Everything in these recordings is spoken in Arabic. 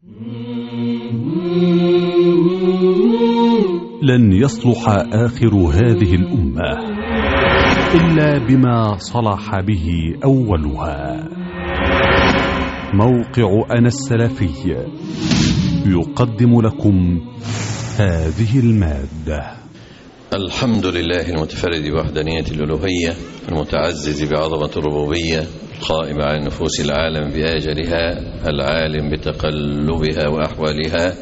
لن يصلح آخر هذه الأمة إلا بما صلح به أولها. موقع أنا السلفي يقدم لكم هذه المادة. الحمد لله المتفرد بوحدانية الألوهية، المتعزز بعظمة الربوبية، القائم على نفوس العالم بآجلها، العالم بتقلبها وأحوالها،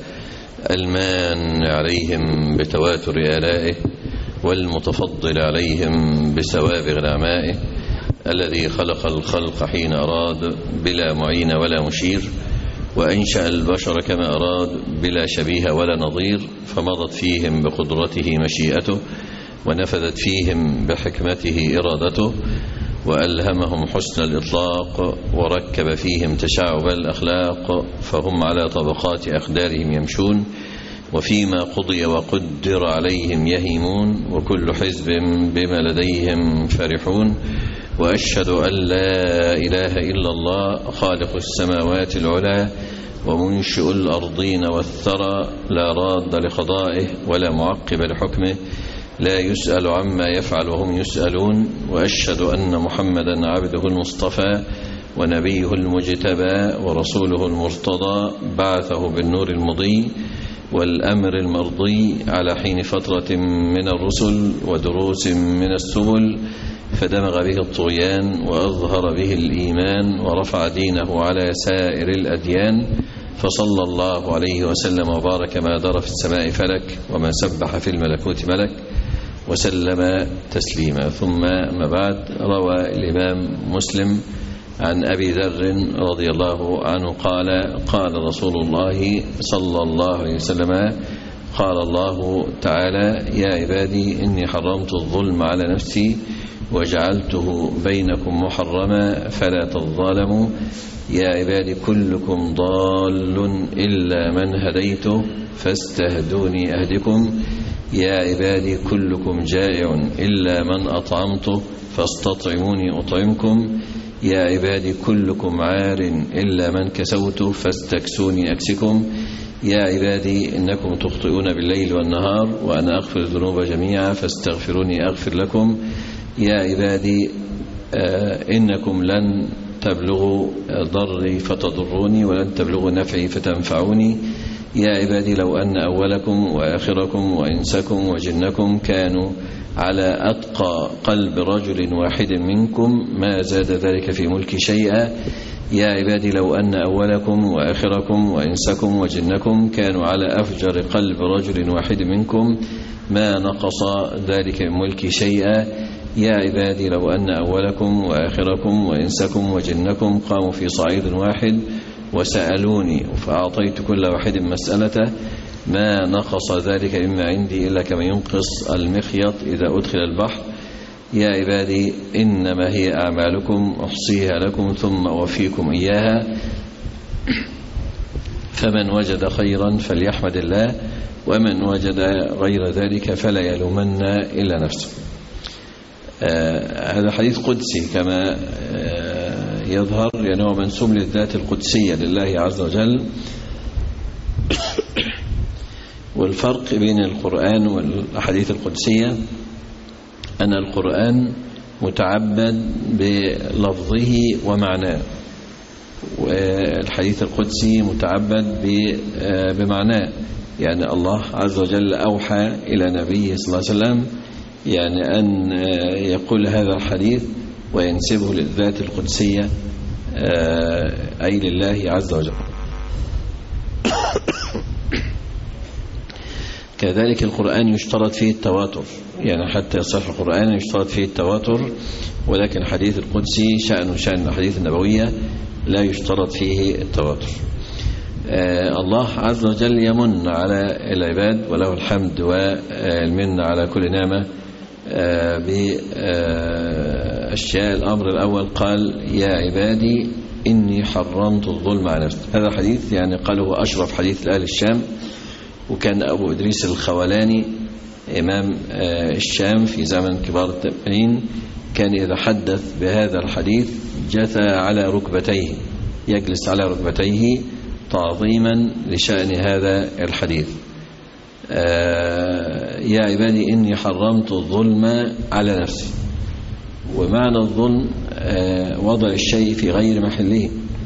المان عليهم بتواتر آلائه، والمتفضل عليهم بسوابغ نعمائه، الذي خلق الخلق حين أراد بلا معين ولا مشير، وأنشأ البشر كما أراد بلا شبيه ولا نظير، فمضت فيهم بقدرته مشيئته، ونفذت فيهم بحكمته إرادته، وألهمهم حسن الإطلاق، وركب فيهم تشعب الأخلاق، فهم على طبقات أقدارهم يمشون، وفيما قضي وقدر عليهم يهيمون، وكل حزب بما لديهم فرحون. وأشهد أن لا إله إلا الله خالق السماوات العلى ومنشئ الأرضين والثرى، لا راد لقضائه ولا معقب لحكمه، لا يسأل عما يفعل وهم يسألون. وأشهد أن محمدا عبده المصطفى ونبيه المجتبى ورسوله المرتضى، بعثه بالنور المضي والأمر المرضي على حين فترة من الرسل ودروس من السبل، فدمغ به الطغيان وأظهر به الإيمان، ورفع دينه على سائر الأديان، فصلى الله عليه وسلم وبارك ما دار في السماء فلك وما سبح في الملكوت ملك، وسلم تسليما. ثم ما بعد، روى الإمام مسلم عن أبي ذر رضي الله عنه قال: قال رسول الله صلى الله عليه وسلم: قال الله تعالى: يا عبادي إني حرمت الظلم على نفسي وجعلته بينكم محرما فلا تظالموا. يا عبادي كلكم ضال إلا من هديته فاستهدوني أهدكم. يا عبادي كلكم جائع إلا من أطعمته فاستطعموني أطعمكم. يا عبادي كلكم عار إلا من كسوته فاستكسوني أكسكم. يا عبادي إنكم تخطئون بالليل والنهار وأنا أغفر الذنوب جميعا فاستغفروني أغفر لكم. يا عبادي إنكم لن تبلغوا ضري فتضروني ولن تبلغوا نفعي فتنفعوني. يا عبادي لو أن أولكم وآخركم وإنسكم وجنكم كانوا على أتقى قلب رجل واحد منكم ما زاد ذلك في ملكي شيئا. يا عبادي لو أن أولكم وآخركم وإنسكم وجنكم كانوا على أفجر قلب رجل واحد منكم ما نقص ذلك من ملكي شيئا. يا عبادي لو أن أولكم وآخركم وإنسكم وجنكم قاموا في صعيد واحد وسألوني فأعطيت كل واحد مسألته ما نقص ذلك مما عندي إلا كما ينقص المخيط إذا أدخل البحر. يا عبادي إنما هي أعمالكم أحصيها لكم ثم أوفيكم إياها، فمن وجد خيرا فليحمد الله، ومن وجد غير ذلك فلا يلومن إلا نفسه. هذا حديث قدسي كما يظهر، يعني هو منسوب للذات القدسية لله عز وجل. والفرق بين القرآن والأحاديث القدسية أن القرآن متعبد بلفظه ومعناه، والحديث القدسي متعبد بمعناه. يعني الله عز وجل أوحى إلى نبيه صلى الله عليه وسلم يعني أن يقول هذا الحديث وينسبه للذات القدسية أي لله عز وجل. كذلك القرآن يشترط فيه التواتر، يعني حتى يصح القرآن يشترط فيه التواتر، ولكن الحديث القدسي شأن الحديث النبوية لا يشترط فيه التواتر. الله عز وجل يمن على العباد وله الحمد والمن على كل نعمة بأشياء. الأمر الأول قال: يا عبادي إني حرمت الظلم على نفسي. هذا الحديث يعني قاله أشرف حديث لأهل الشام، وكان أبو إدريس الخولاني إمام الشام في زمن كبار التابعين كان إذا حدث بهذا الحديث جثى على ركبتيه، يجلس على ركبتيه تعظيما لشأن هذا الحديث. يا عبادي إني حرمت الظلم على نفسي. ومعنى الظلم وضع الشيء في غير محله،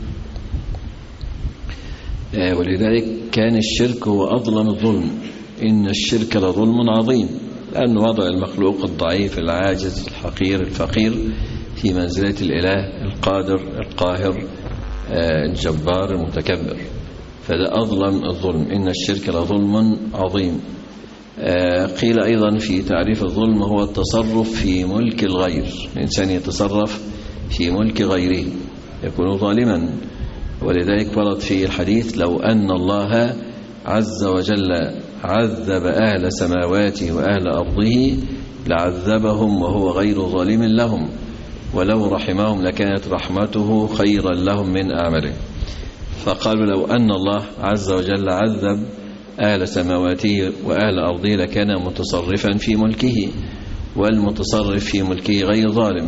ولذلك كان الشرك هو أظلم الظلم. إن الشرك لظلم عظيم، لأن وضع المخلوق الضعيف العاجز الحقير الفقير في منزلة الإله القادر القاهر الجبار المتكبر، فده أظلم الظلم. إن الشرك لظلم عظيم. قيل أيضا في تعريف الظلم هو التصرف في ملك الغير، الإنسان يتصرف في ملك غيره يكون ظالما. ولذلك ورد في الحديث لو أن الله عز وجل عذب أهل سماواته وأهل أرضه لعذبهم وهو غير ظالم لهم، ولو رحمهم لكانت رحمته خيرا لهم من أعمالهم. فقالوا لو أن الله عز وجل عذب أهل سماواته وأهل أرضه لكان متصرفا في ملكه، والمتصرف في ملكه غير ظالم.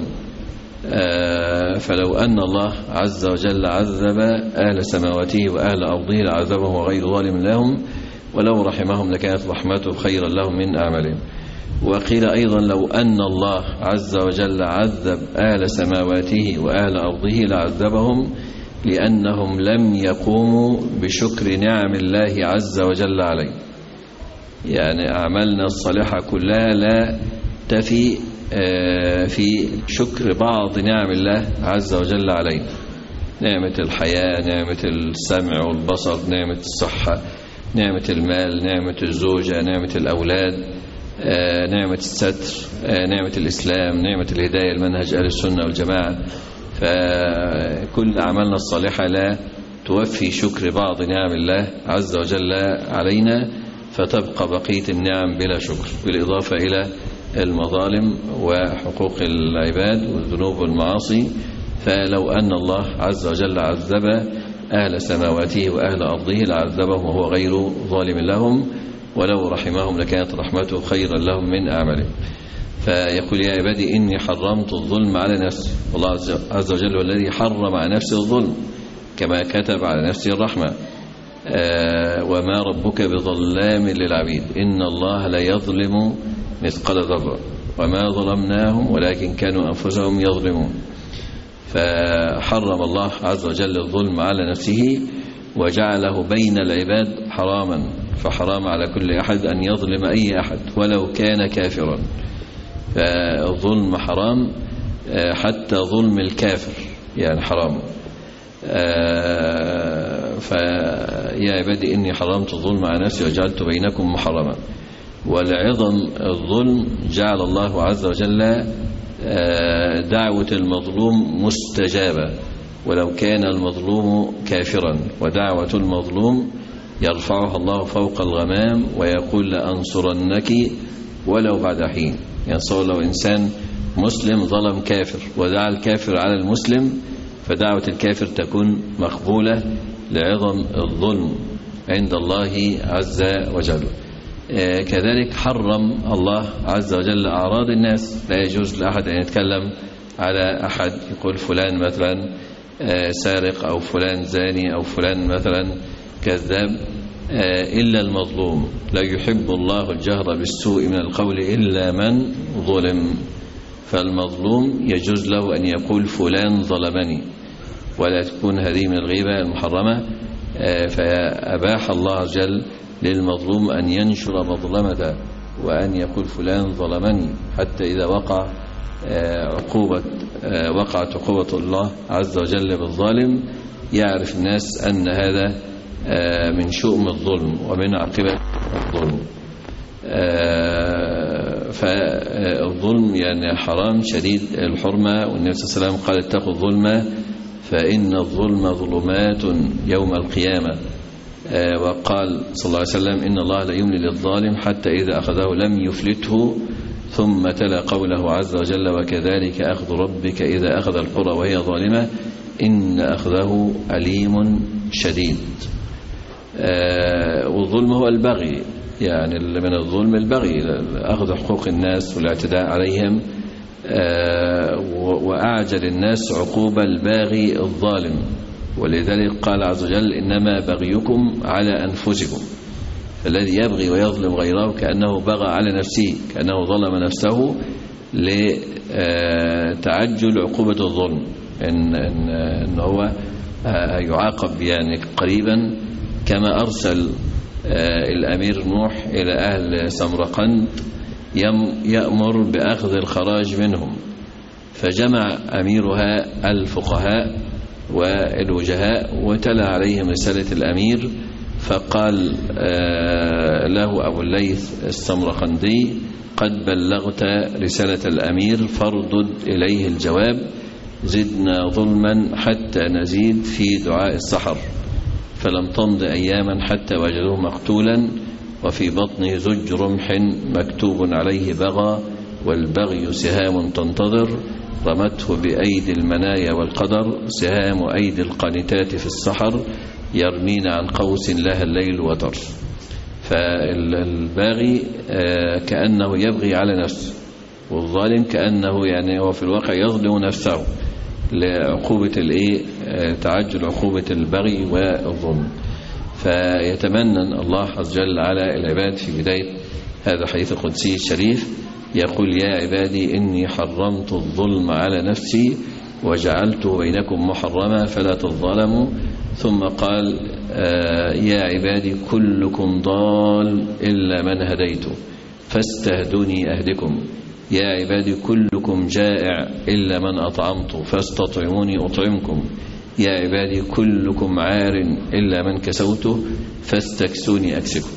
فلو أن الله عز وجل عذب أهل سماواته وأهل أرضه لعذبهم وغير ظالم لهم، ولو رحمهم لكانت رحمته خيرا لهم من أعمالهم. وقيل أيضا لو أن الله عز وجل عذب أهل سماواته وأهل أرضه لعذبهم لأنهم لم يقوموا بشكر نعم الله عز وجل عليه. يعني أعمالنا الصالحة كلها لا تفي في شكر بعض نعم الله عز وجل علينا، نعمة الحياة، نعمة السمع والبصر، نعمة الصحة، نعمة المال، نعمة الزوجة، نعمة الأولاد، نعمة الستر، نعمة الإسلام، نعمة الهداية المنهج أهل السنة والجماعة. فكل أعمالنا الصالحة لا توفي شكر بعض نعم الله عز وجل علينا، فتبقى بقية النعم بلا شكر، بالإضافة إلى المظالم وحقوق العباد والذنوب والمعاصي. فلو أن الله عز وجل عذب أهل سماواته وأهل أرضه لعذبهم وهو غير ظالم لهم، ولو رحمهم لكانت رحمته خيرا لهم من أعمالهم. فيقول يا عبادي إني حرمت الظلم على نفسي. والله عز وجل هو الذي حرم على نفسه الظلم كما كتب على نفسه الرحمة. وما ربك بظلام للعبيد إن الله لا يظلم مثقال ذرة وما ظلمناهم ولكن كانوا أنفسهم يظلمون. فحرم الله عز وجل الظلم على نفسه وجعله بين العباد حراما، فحرام على كل أحد أن يظلم أي أحد ولو كان كافرا. فالظلم حرام، حتى ظلم الكافر يعني حرام. فيا عبادي إني حرمت الظلم على نفسي وجعلت بينكم محرما. ولعظم الظلم جعل الله عز وجل دعوة المظلوم مستجابة ولو كان المظلوم كافرا، ودعوة المظلوم يرفعها الله فوق الغمام ويقول لأنصرنك ولو بعد حين. يعني صار لو إنسان مسلم ظلم كافر ودعا الكافر على المسلم، فدعوة الكافر تكون مقبولة لعظم الظلم عند الله عز وجل. كذلك حرم الله عز وجل أعراض الناس. لا يجوز لأحد أن يتكلم على أحد، يقول فلان مثلا سارق أو فلان زاني أو فلان مثلا كذاب إلا المظلوم. لا يحب الله الجهر بالسوء من القول إلا من ظلم. فالمظلوم يجوز له أن يقول فلان ظلمني، ولا تكون هذه من الغيبة المحرمة. فأباح الله عز وجل للمظلوم أن ينشر مظلمته وأن يقول فلان ظلمني، حتى إذا وقعت عقوبة الله عز وجل بالظالم يعرف الناس أن هذا من شؤم الظلم ومن عاقبة الظلم. فالظلم يعني حرام شديد الحرمة. والنبي صلى الله عليه وسلم قال اتقوا الظلم فإن الظلم ظلمات يوم القيامة. وقال صلى الله عليه وسلم إن الله لا يملي للظالم حتى إذا أخذه لم يفلته. ثم تلا قوله عز وجل وكذلك أخذ ربك إذا أخذ القرى وهي ظالمة إن أخذه أليم شديد. والظلم هو البغي، يعني من الظلم البغي، أخذ حقوق الناس والاعتداء عليهم. وأعجل الناس عقوبة الباغي الظالم، ولذلك قال عز وجل إنما بغيكم على أنفسكم. فالذي يبغي ويظلم غيره كأنه بغى على نفسه، كأنه ظلم نفسه لتعجل عقوبة الظلم، إن هو يعاقب يعني قريبا، كما أرسل الأمير نوح إلى أهل سمرقند يأمر بأخذ الخراج منهم، فجمع أميرها الفقهاء والوجهاء وتلا عليهم رسالة الأمير، فقال له أبو الليث السمرقندي قد بلغت رسالة الأمير فاردد إليه الجواب، زدنا ظلما حتى نزيد في دعاء السحر. فلم تمض أياما حتى وجدوه مقتولا وفي بطنه زج رمح مكتوب عليه بغى، والبغي سهام تنتظر، رمته بأيدي المنايا والقدر، سهام أيدي القانتات في السحر، يرمين عن قوس لها الليل وتر. فالباغي كأنه يبغي على نفسه، والظالم كأنه يعني هو في الواقع يظلم نفسه لعقوبة تعجل عقوبة البغي والظلم. فيتمنى الله عز وجل على العباد في بداية هذا الحديث القدسي الشريف، يقول يا عبادي إني حرمت الظلم على نفسي وجعلته بينكم محرما فلا تظلموا. ثم قال يا عبادي كلكم ضال إلا من هديته فاستهدوني أهدكم، يا عبادي كلكم جائع إلا من أطعمته فاستطعموني أطعمكم، يا عبادي كلكم عار إلا من كسوته فاستكسوني أكسكم.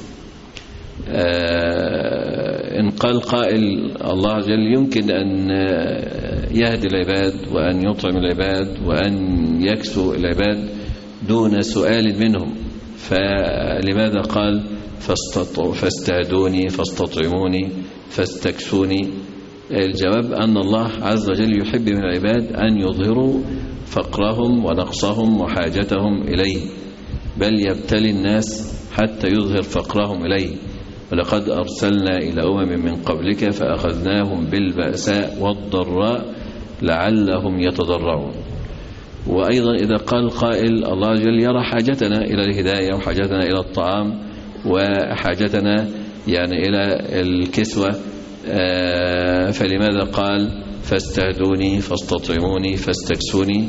إن قال قائل الله عز وجل يمكن أن يهدي العباد وأن يطعم العباد وأن يكسو العباد دون سؤال منهم، فلماذا قال فاستهدوني فاستطعموني فاستكسوني؟ الجواب أن الله عز وجل يحب من العباد أن يظهروا فقرهم ونقصهم وحاجتهم إليه، بل يبتلي الناس حتى يظهر فقرهم إليه. ولقد أرسلنا إلى من قبلك فأخذناهم بالبأساء والضراء لعلهم يتضرعون. وأيضا إذا قال قائل الله عز وجل يرى حاجتنا إلى الهداية وحاجتنا إلى الطعام وحاجتنا يعني إلى الكسوة، فلماذا قال فاستهدوني فاستطعموني فاستكسوني؟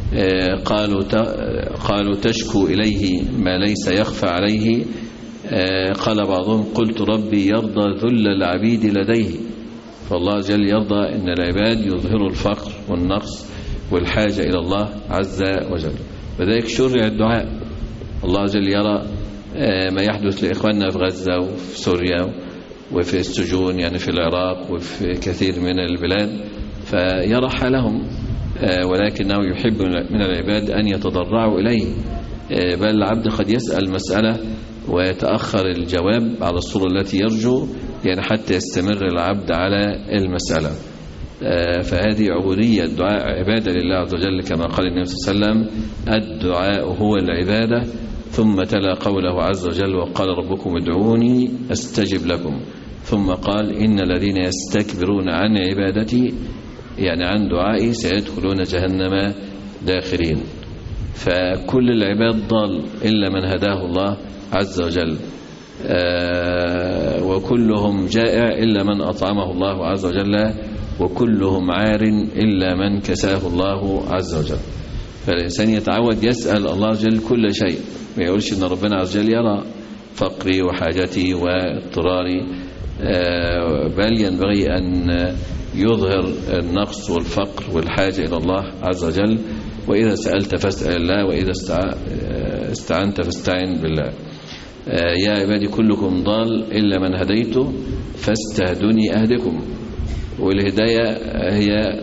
قالوا تشكو إليه ما ليس يخفى عليه. قال بعضهم قلت ربي يرضى ذل العبيد لديه، فالله عز وجل يرضى أن العباد يظهروا الفقر والنقص والحاجة إلى الله عز وجل. وذلك شرع الدعاء. الله عز وجل يرى ما يحدث لإخواننا في غزة وفي سوريا وفي السجون يعني في العراق وفي كثير من البلاد، فيرى حالهم، ولكنه يحب من العباد أن يتضرعوا إليه، بل العبد قد يسأل مسألة ويتأخر الجواب على الصورة التي يرجو يعني حتى يستمر العبد على المسألة. فهذه عبودية، الدعاء عبادة لله عز وجل كما قال النبي صلى الله عليه وسلم الدعاء هو العبادة. ثم تلا قوله عز وجل وقال ربكم ادعوني أستجب لكم، ثم قال إن الذين يستكبرون عن عبادتي يعني عن دعائي سيدخلون جهنم داخرين. فكل العباد ضال إلا من هداه الله عز وجل، وكلهم جائع إلا من أطعمه الله عز وجل، وكلهم عار إلا من كساه الله عز وجل. فالإنسان يتعود يسأل الله عز وجل كل شيء، ما يقولش إن ربنا عز وجل يرى فقري وحاجتي واضطراري، بل ينبغي أن يظهر النقص والفقر والحاجة إلى الله عز وجل. وإذا سألت فاسأل الله، وإذا استعنت فاستعن بالله. يا عبادي كلكم ضال إلا من هديته فاستهدوني أهدكم. والهداية هي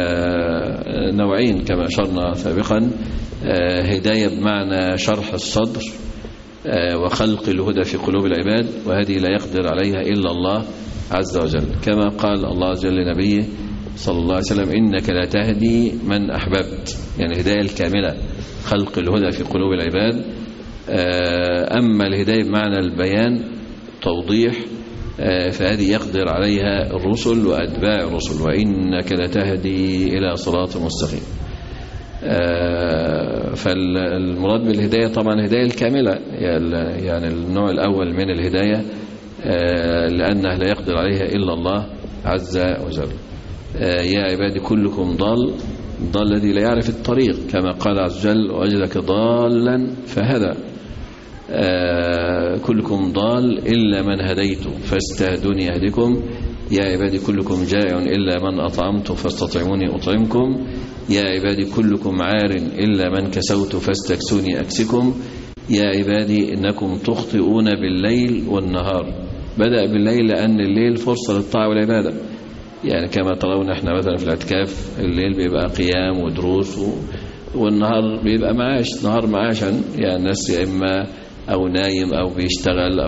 نوعين كما أشرنا سابقا، هداية بمعنى شرح الصدر وخلق الهدى في قلوب العباد، وهذه لا يقدر عليها إلا الله عز وجل، كما قال الله عز وجل لنبيه صلى الله عليه وسلم إنك لا تهدي من أحببت، يعني الهداية الكاملة خلق الهدى في قلوب العباد. أما الهداية بمعنى البيان توضيح فهذه يقدر عليها الرسل وأتباع الرسل، وإنك لتهدي إلى صراط مستقيم. فالمراد بالهداية طبعا الهداية الكاملة، يعني النوع الأول من الهداية لأنه لا يقدر عليها إلا الله عز وجل. يا عبادي كلكم ضال الذي لا يعرف الطريق، كما قال عز وجل وجدك ضالا فهدى. كلكم ضال إلا من هديته فاستهدوني أهدكم. يا عبادي كلكم جائع إلا من أطعمت فاستطعموني أطعمكم. يا عبادي كلكم عار إلا من كسوت فاستكسوني أكسكم. يا عبادي إنكم تخطئون بالليل والنهار. بدأ بالليل لأن الليل فرصة للطاعة والعبادة، يعني كما ترون احنا مثلا في الاعتكاف الليل بيبقى قيام ودروس والنهار بيبقى معاش، نهار معاشا، يعني الناس يا إما أو نايم أو بيشتغل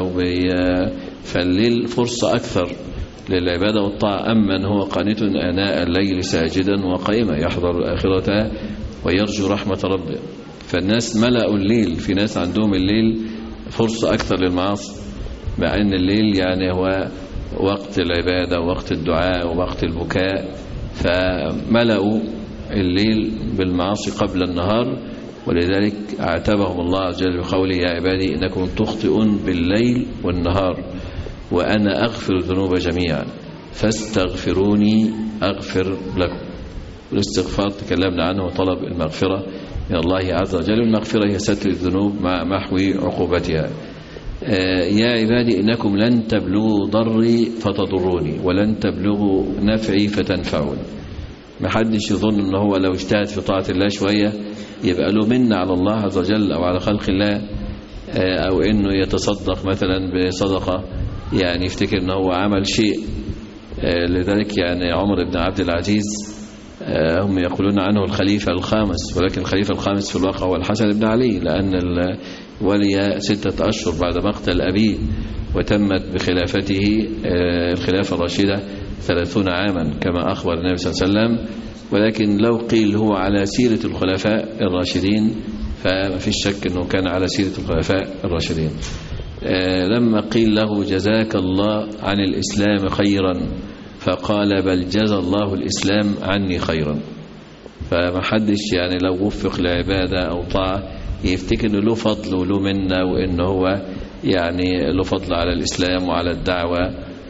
فالليل فرصة أكثر للعبادة والطاعة. أمن هو قانت آناء الليل ساجدا وقائما يحضر الآخرة ويرجو رحمة ربه. فالناس ملأوا الليل، في ناس عندهم الليل فرصة أكثر للمعاصي، مع أن الليل يعني هو وقت العبادة ووقت الدعاء ووقت البكاء، فملأوا الليل بالمعاصي قبل النهار. ولذلك اعتبهم الله عز وجل بقوله يا عبادي إنكم تخطئون بالليل والنهار وأنا أغفر الذنوب جميعا فاستغفروني أغفر لكم. والاستغفار تكلمنا عنه وطلب المغفرة من الله عز وجل. المغفرة هي ستر الذنوب مع محو عقوبتها. يا عبادي إنكم لن تبلغوا ضري فتضروني ولن تبلغوا نفعي فتنفعوني. ما حدش يظن أنه هو لو اجتهد في طاعة الله شوية يبقى له منة على الله عز وجل أو على خلق الله، أو أنه يتصدق مثلا بصدقة يعني يفتكر أنه هو عمل شيء. لذلك يعني عمر بن عبد العزيز هم يقولون عنه الخليفة الخامس، ولكن الخليفة الخامس في الواقع هو الحسن بن علي، لأن ولي 6 أشهر بعد مقتل أبيه، وتمت بخلافته الخلافة الراشدة 30 عاما كما أخبر النبي صلى الله عليه وسلم. ولكن لو قيل هو على سيرة الخلفاء الراشدين فما فيش شك أنه كان على سيرة الخلفاء الراشدين. لما قيل له جزاك الله عن الإسلام خيرا فقال بل جزى الله الإسلام عني خيرا. فما حدش يعني لو وفق لعبادة أو طاعة يفتكر أنه له فضل وله منة وأنه هو يعني له فضل على الإسلام وعلى الدعوة،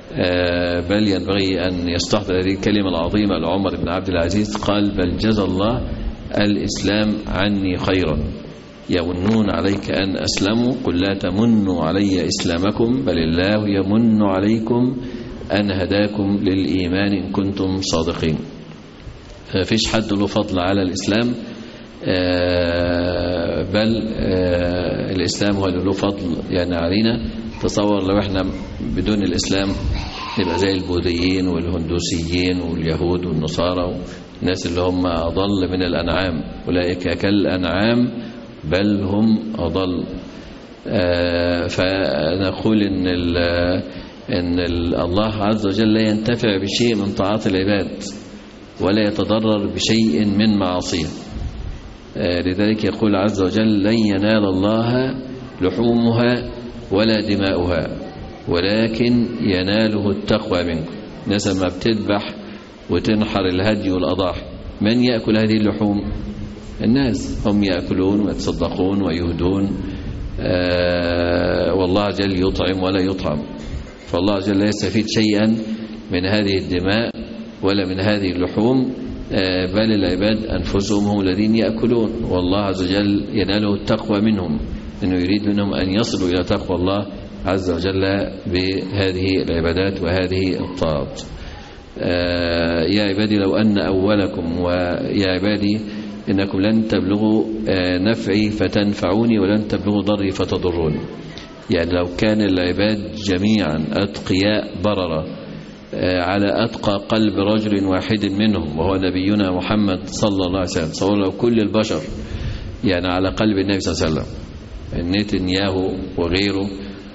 بل ينبغي أن يستحضر هذه الكلمة العظيمة لعمر بن عبد العزيز. قال بل جزى الله الإسلام عني خيرا يمنون عليك أن أسلموا قل لا تمنوا علي إسلامكم بل الله يمن عليكم أن هداكم للإيمان إن كنتم صادقين. فيش حد له فضل على الإسلام، بل الإسلام هو اللي له فضل يعني علينا. تصور لو احنا بدون الإسلام نبقى زي البوذيين والهندوسيين واليهود والنصارى والناس اللي هم أضل من الأنعام، أولئك كالأنعام بل هم أضل. فنقول إن الله عز وجل لا ينتفع بشيء من طاعات العباد ولا يتضرر بشيء من معاصيه. لذلك يقول عز وجل لن ينال الله لحومها ولا دماؤها ولكن يناله التقوى منكم. الناس ما بتذبح وتنحر الهدي والأضاحي من يأكل هذه اللحوم؟ الناس هم يأكلون ويتصدقون ويهدون، والله جل يطعم ولا يطعم. فالله جل لا يستفيد شيئا من هذه الدماء ولا من هذه اللحوم، بل العباد أنفسهم هم الذين يأكلون، والله عز وجل يناله التقوى منهم، إنه يريد منهم أن يصلوا إلى تقوى الله عز وجل بهذه العبادات وهذه الطاعات. يا عبادي لو أن أولكم ويا عبادي إنكم لن تبلغوا نفعي فتنفعوني ولن تبلغوا ضري فتضروني. يعني لو كان العباد جميعا أتقياء بررة على أتقى قلب رجل واحد منهم وهو نبينا محمد صلى الله عليه وسلم، صور لو كل البشر يعني على قلب النبي صلى الله عليه وسلم، نتنياهو وغيره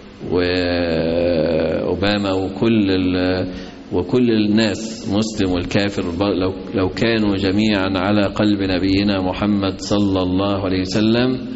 وأوباما وكل الناس مسلم والكافر لو كانوا جميعا على قلب نبينا محمد صلى الله عليه وسلم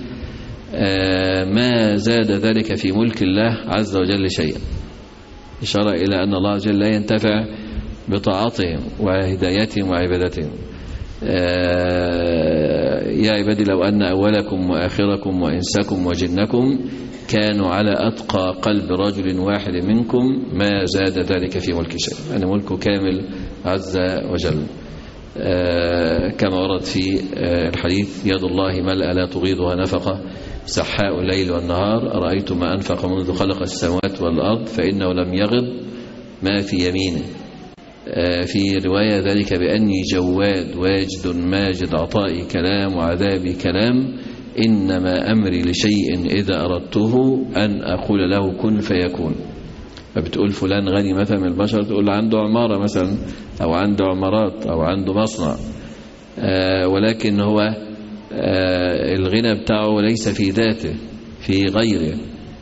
ما زاد ذلك في ملك الله عز وجل شيئا. إشارة إلى أن الله عز وجل لا ينتفع بطاعتهم وهدايتهم وعبادتهم. يا عبادي لو أن أولكم وآخركم وإنسكم وجنكم كانوا على أتقى قلب رجل واحد منكم ما زاد ذلك في ملك شيء. يعني ملكه كامل عز وجل. كما ورد في الحديث يد الله ملأ لا تغيضها نفقة سحاء الليل والنهار أرأيت ما أنفق منذ خلق السماوات والأرض فإنه لم يغض ما في يمينه. في رواية ذلك بأني جواد واجد ماجد عطائي كلام وعذابي كلام إنما أمري لشيء إذا أردته أن أقول له كن فيكون. فبتقول فلان غني مثلا من البشر تقول عنده عمارة مثلا أو عنده عمارات أو عنده مصنع، ولكن هو الغنى بتاعه ليس في ذاته في غيره،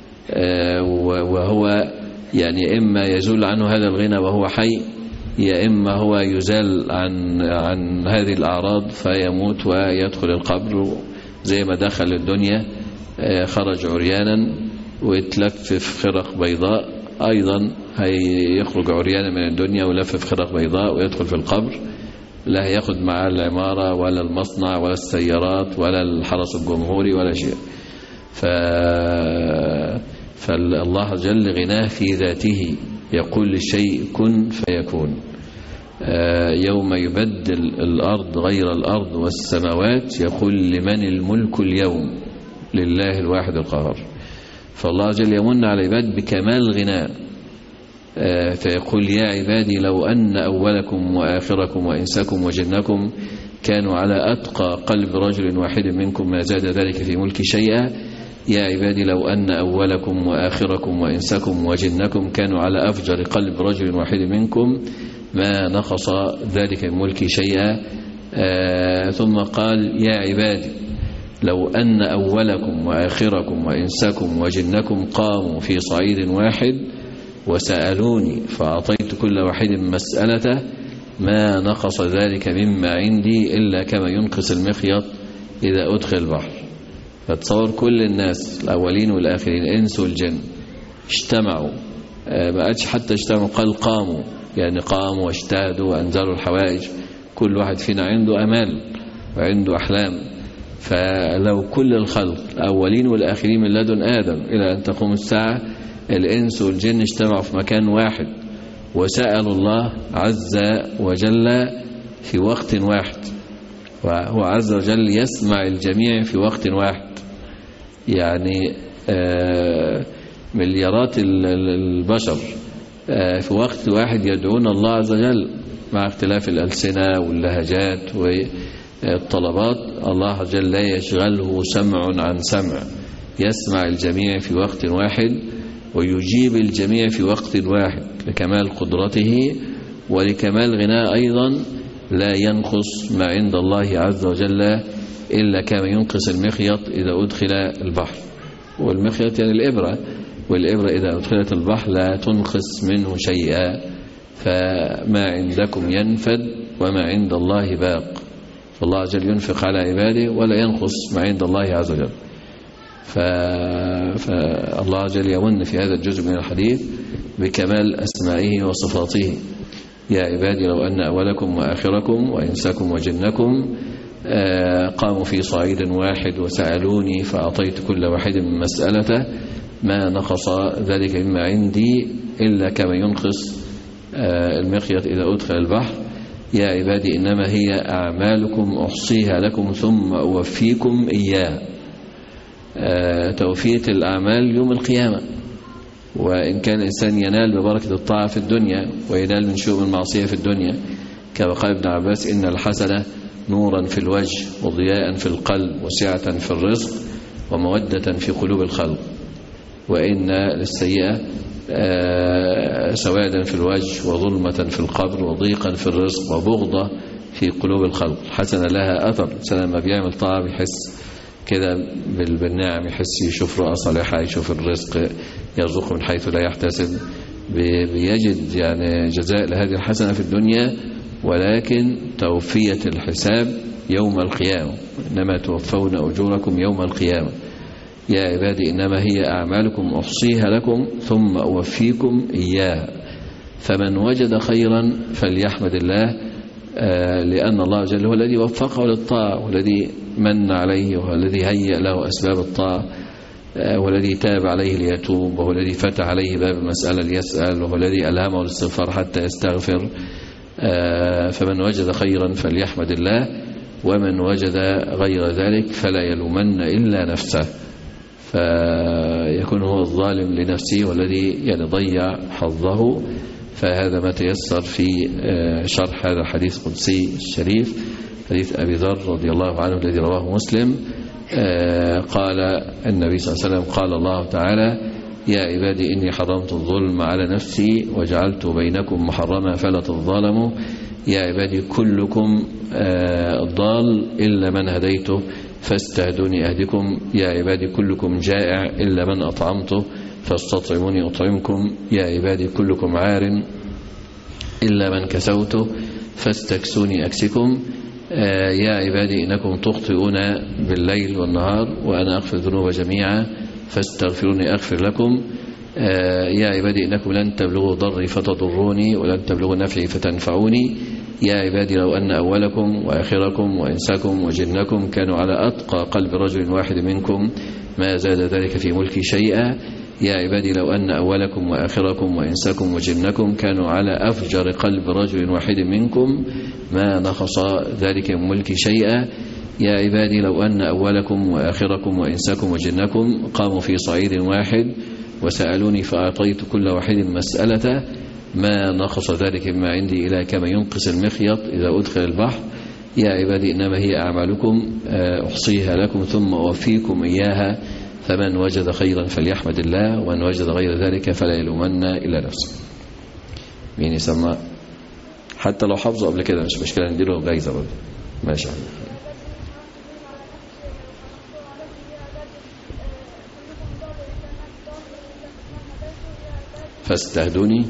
وهو يعني إما يزول عنه هذا الغنى وهو حي، يا إما هو يزال عن هذه الأعراض فيموت ويدخل القبر زي ما دخل الدنيا خرج عريانا ويتلفف خرق بيضاء، أيضا هيخرج عريانا من الدنيا ولفف خرق بيضاء ويدخل في القبر، لا هياخد معاه العمارة ولا المصنع ولا السيارات ولا الحرس الجمهوري ولا شيء. فالله جل غناه في ذاته يقول للشيء كن فيكون. يوم يبدل الأرض غير الأرض والسماوات يقول لمن الملك اليوم لله الواحد القهار. فالله جل يمن على العباد بكمال غناء، فيقول يا عبادي لو أن أولكم وآخركم وإنسكم وجنكم كانوا على أتقى قلب رجل واحد منكم ما زاد ذلك في ملك شيئا. يا عبادي لو أن أولكم وآخركم وإنسكم وجنكم كانوا على أفجر قلب رجل واحد منكم ما نقص ذلك من ملك شيئا. ثم قال يا عبادي لو أن أولكم وآخركم وإنسكم وجنكم قاموا في صعيد واحد وسألوني فأعطيت كل واحد مسألته ما نقص ذلك مما عندي إلا كما ينقص المخيط إذا أدخل البحر. فتصور كل الناس الأولين والآخرين الإنس والجن اجتمعوا، ما قالش حتى اجتمعوا قال قاموا، يعني قاموا واجتهدوا وأنزلوا الحوائج. كل واحد فينا عنده أمال وعنده أحلام. فلو كل الخلق الأولين والآخرين من لدن آدم إلى أن تقوم الساعة الإنس والجن اجتمعوا في مكان واحد وسألوا الله عز وجل في وقت واحد، وهو عز وجل يسمع الجميع في وقت واحد. يعني مليارات البشر في وقت واحد يدعون الله عز وجل مع اختلاف الألسنة واللهجات والطلبات. الله عز وجل لا يشغله سمع عن سمع، يسمع الجميع في وقت واحد ويجيب الجميع في وقت واحد لكمال قدرته ولكمال غناء. أيضا لا ينقص ما عند الله عز وجل إلا كما ينقص المخيط إذا أدخل البحر. والمخيط يعني الإبرة، والإبرة إذا أدخلت البحر لا تنقص منه شيئا. فما عندكم ينفد وما عند الله باق. فالله عز وجل ينفق على عباده ولا ينقص ما عند الله عز وجل. فالله عز وجل يمن في هذا الجزء من الحديث بكمال أسمائه وصفاته. يا عبادي لو أن أولكم وآخركم وإنسكم وجنكم قاموا في صعيد واحد وسألوني فأعطيت كل واحد من مسألته ما نقص ذلك مما عندي إلا كما ينقص المخيط إذا أدخل البحر. يا عبادي إنما هي أعمالكم أحصيها لكم ثم أوفيكم إياها. توفية الأعمال يوم القيامة. وإن كان الإنسان ينال ببركة الطاعة في الدنيا وينال من شؤم المعصية في الدنيا، كما قال ابن عباس إن الحسنة نورا في الوجه وضياء في القلب وسعة في الرزق ومودة في قلوب الخلق، وإن للسيئة سوادا في الوجه وظلمة في القبر وضيقا في الرزق وبغضة في قلوب الخلق. الحسنة لها أثر. الإنسان لما بيعمل طاعة بيحس كده بالنعم، يحس يشوف رؤى صالحة، يشوف الرزق يرزقه من حيث لا يحتسب، بيجد يعني جزاء لهذه الحسنة في الدنيا، ولكن توفية الحساب يوم القيامة. إنما توفون أجوركم يوم القيامة. يا عبادي إنما هي أعمالكم أحصيها لكم ثم أوفيكم إياها. فمن وجد خيرا فليحمد الله لأن الله جل هو الذي وفقه للطاعة والذي من عليه وهو الذي هيأ له أسباب الطاعة والذي تاب عليه ليتوب وهو الذي فتح عليه باب المسألة ليسأل وهو الذي ألهمه الاستغفار حتى يستغفر. فمن وجد خيرا فليحمد الله ومن وجد غير ذلك فلا يلومن إلا نفسه، فيكون هو الظالم لنفسه والذي ضيع حظه. فهذا ما تيسر في شرح هذا الحديث القدسي الشريف، حديث أبي ذر رضي الله عنه الذي رواه مسلم. قال النبي صلى الله عليه وسلم قال الله تعالى: يا عبادي إني حرمت الظلم على نفسي وجعلت بينكم محرما فلا تظالموا. يا عبادي كلكم ضال إلا من هديته فاستهدوني أهدكم. يا عبادي كلكم جائع إلا من أطعمته فاستطعموني أطعمكم. يا عبادي كلكم عار إلا من كسوته فاستكسوني أكسكم. يا عبادي إنكم تخطئون بالليل والنهار وأنا أغفر الذنوب جميعا فاستغفروني أغفر لكم. يا عبادي إنكم لن تبلغوا ضري فتضروني ولن تبلغوا نفعي فتنفعوني. يا عبادي لو أن أولكم وآخركم وإنساكم وجنكم كانوا على أتقى قلب رجل واحد منكم ما زاد ذلك في ملكي شيئا. يا عبادي لو أن أولكم وآخركم وإنساكم وجنكم كانوا على أفجر قلب رجل واحد منكم ما نقص ذلك من ملكي شيئا. يا عبادي لو أن أولكم وآخركم وإنساكم وجنكم قاموا في صعيد واحد وسألوني فأعطيت كل واحد مسألة ما نقص ذلك مما عندي إلى كما ينقص المخيط إذا أدخل البحر. يا عبادي إنما هي أعمالكم أحصيها لكم ثم أوفيكم إياها فمن وجد خيرا فليحمد الله ومن وجد غير ذلك فلا يلومن إلا نفسه. مين يسمى؟ حتى لو حفظه قبل كده مش مشكلة، نديله جايزة برضه. ماشي. فاستهدوني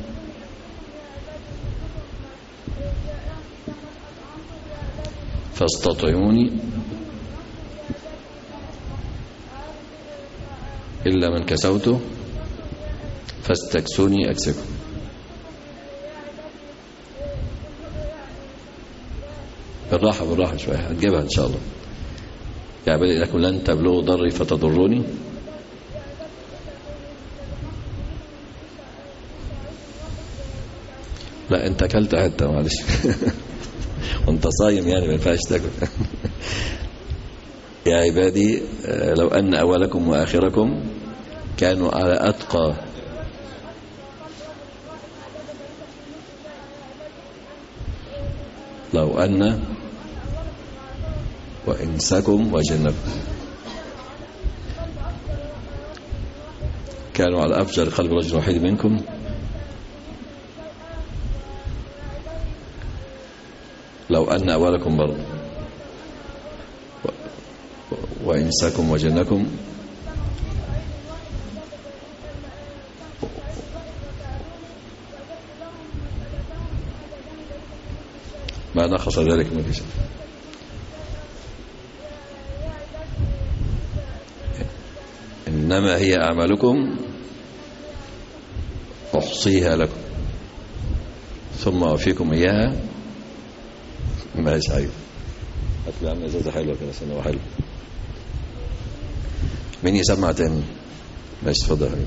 فاستطعموني إلا من كسوته فاستكسوني أكسكم. بالراحة شوية هتجيبها إن شاء الله. يا عبادي إنكم لن تبلغوا ضري فتضروني. لا أنت أكلت حتى معلش وأنت صايم يعني ما ينفعش تاكل. يا عبادي لو أن أولكم وآخركم كانوا على أتقى لو أن وإنساكم وجنكم كانوا على أفجر قلب رجل واحد منكم لو أن أولكم برضه وإنساكم وجنكم ما نقص ذلك من كسب. إنما هي أعمالكم أحصيها لكم ثم أوفيكم إياها. ماشي حلو. هتلاقي عامل ازازه حلوه كده سنه حلو. مين يسمع تاني؟ ماشي اتفضل يا حبيبي.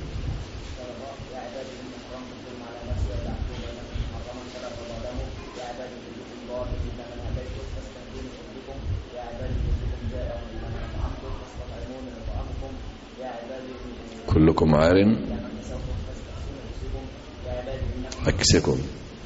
كلكم عار أكسكم.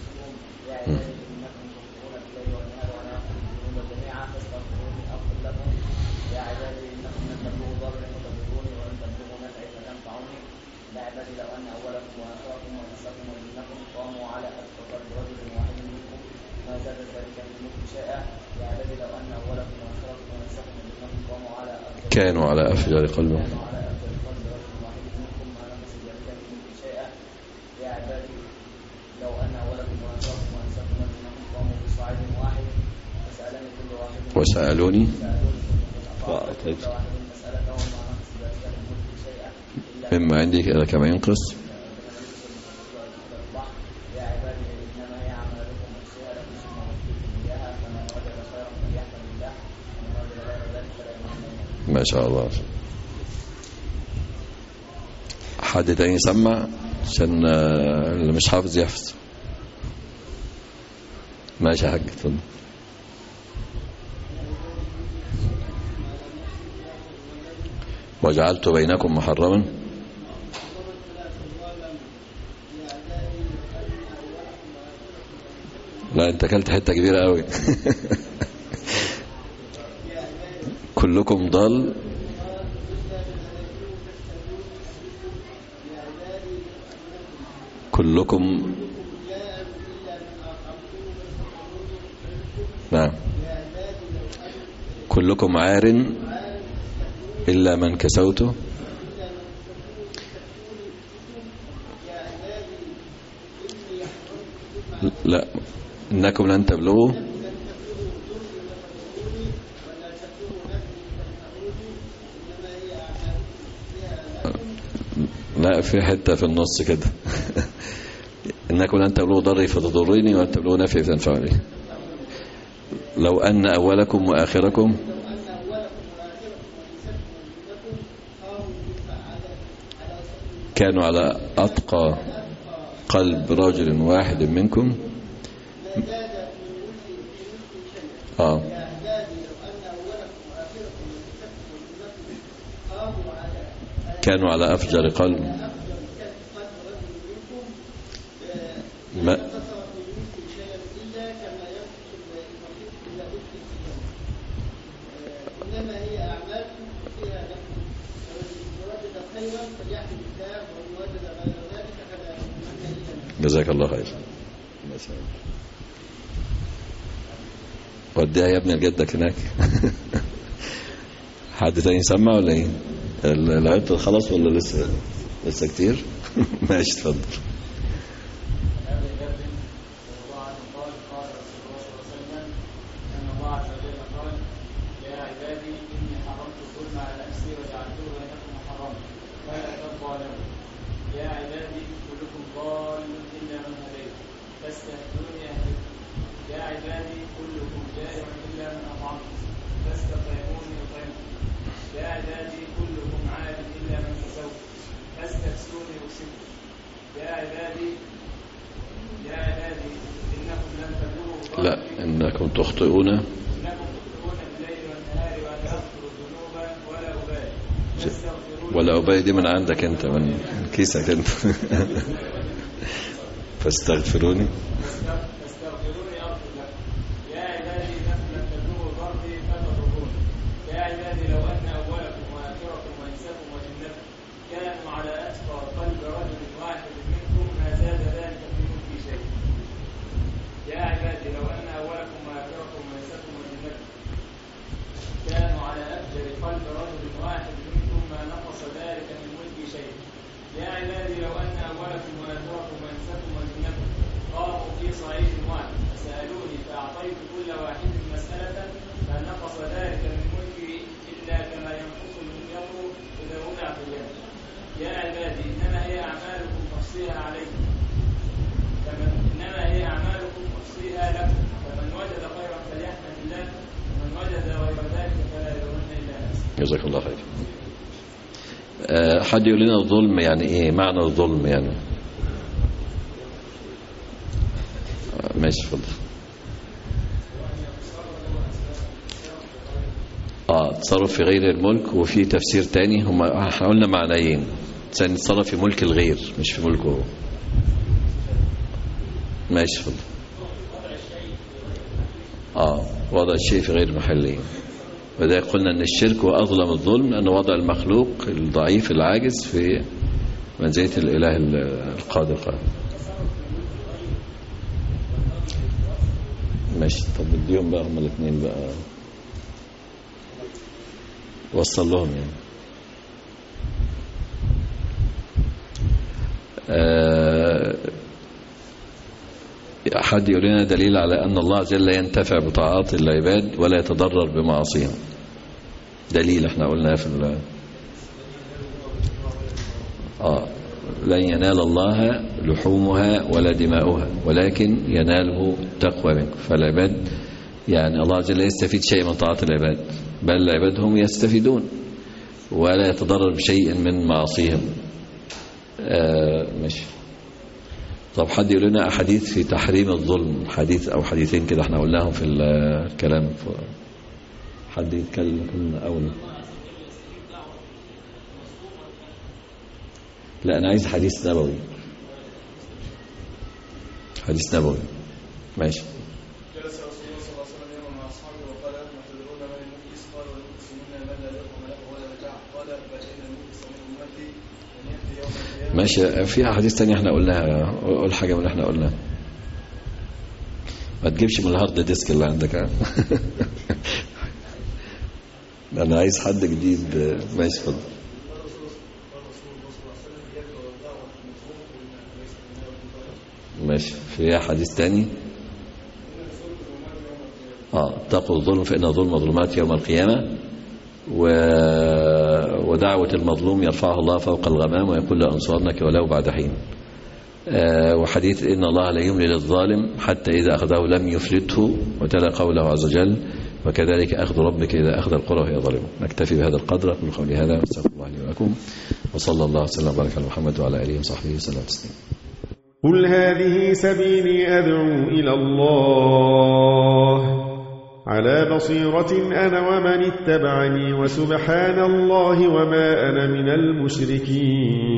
كانوا على أفجار قلبهم. وسألوني فأعطيت مما عندي إلى كما ينقص. ما شاء الله. حد تاني يسمع عشان اللي مش حافظ يحفظ. ماشي يا حاج اتفضل. وجعلت بينكم محرما. لا انت اكلت حته كبيره قوي. كلكم ضال كلكم. نعم. كلكم عار إلا من كسوته. لا إنكم لن تبلغوا. لا في حتة في النص كده. إنكم لن تبلغوا ضري فتضريني ولن تبلغوا نفعي فتنفعني. لو أن أولكم وآخركم كانوا على أتقى قلب رجل واحد منكم كانوا على أفجر قلب ما جزاك الله خير. وديها يا ابني لجدك هناك. حد تاني يسمع ولا ايه؟ العيد خلاص ولا لسه كتير؟ ماشي اتفضل. لا إنكم تخطئون ولا أبالي دي من عندك أنت من كيسك أنت. فاستغفروني جزاك الله خير. حد يقول لنا الظلم يعني ايه؟ معنى الظلم يعني ماشي اتفضل. تصرف في غير الملك. وفي تفسير تاني هم احنا قلنا معنيين. تصرف في ملك الغير مش في ملكه هو. ماشي اتفضل. وضع الشيء في غير محله. وذلك قلنا أن الشرك هو أظلم الظلم لأنه وضع المخلوق الضعيف العاجز في منزلة الإله القادر القادر. ماشي. طب اديهم بقى هم الاثنين بقى وصل لهم يعني. أحد يقول لنا دليل على أن الله عز وجل لا ينتفع بطاعات العباد ولا يتضرر بمعاصيهم. دليل احنا قلنا في لن ينال الله لحومها ولا دماؤها ولكن يناله تقوى منكم. فالعباد يعني الله عز وجل لا يستفيد شيء من طاعات العباد بل العباد هم يستفيدون ولا يتضرر بشيء من معاصيهم. ماشي. طب حد يقول لنا أحاديث في تحريم الظلم، حديث أو حديثين كده احنا قلناهم في الكلام. حد يتكلم أولا؟ لا أنا عايز حديث نبوي. حديث نبوي. ماشي. جلس رسول الله صلى الله عليه وسلم يوما مع أصحابه وقال ما تدرون من المفلس؟ قالوا المفلس منا من لا يرحم له ولا رجع. قال فإن المفلس من أمتي أن يأتي يوم القيامة. ماشي. فيها حديث تاني احنا قلناها، قول حاجة من اللي احنا قلناها. ما تجيبش من الهارد ديسك اللي عندك. انا عايز حد جديد. ماشي اتفضل. ماشي. فيها حديث تاني. اتقوا الظلم فإن الظلم ظلمات يوم القيامة، ودعوة المظلوم يرفعه الله فوق الغمام ويقول لأنصارنك ولو بعد حين. وحديث إن الله لا يملي للظالم حتى إذا أخذه لم يفلته، وتلا قوله عز وجل وكذلك أخذ ربك إذا أخذ القرى وهي ظالمة. نكتفي بهذا القدر. أقول قولي هذا واستغفر الله لي ولكم، وصلى الله وسلم وبارك على محمد وعلى آله وصحبه وسلم تسليما. قل هذه سبيلي أدعو إلى الله على بصيرة أنا ومن اتبعني، وسبحان الله وما أنا من المشركين.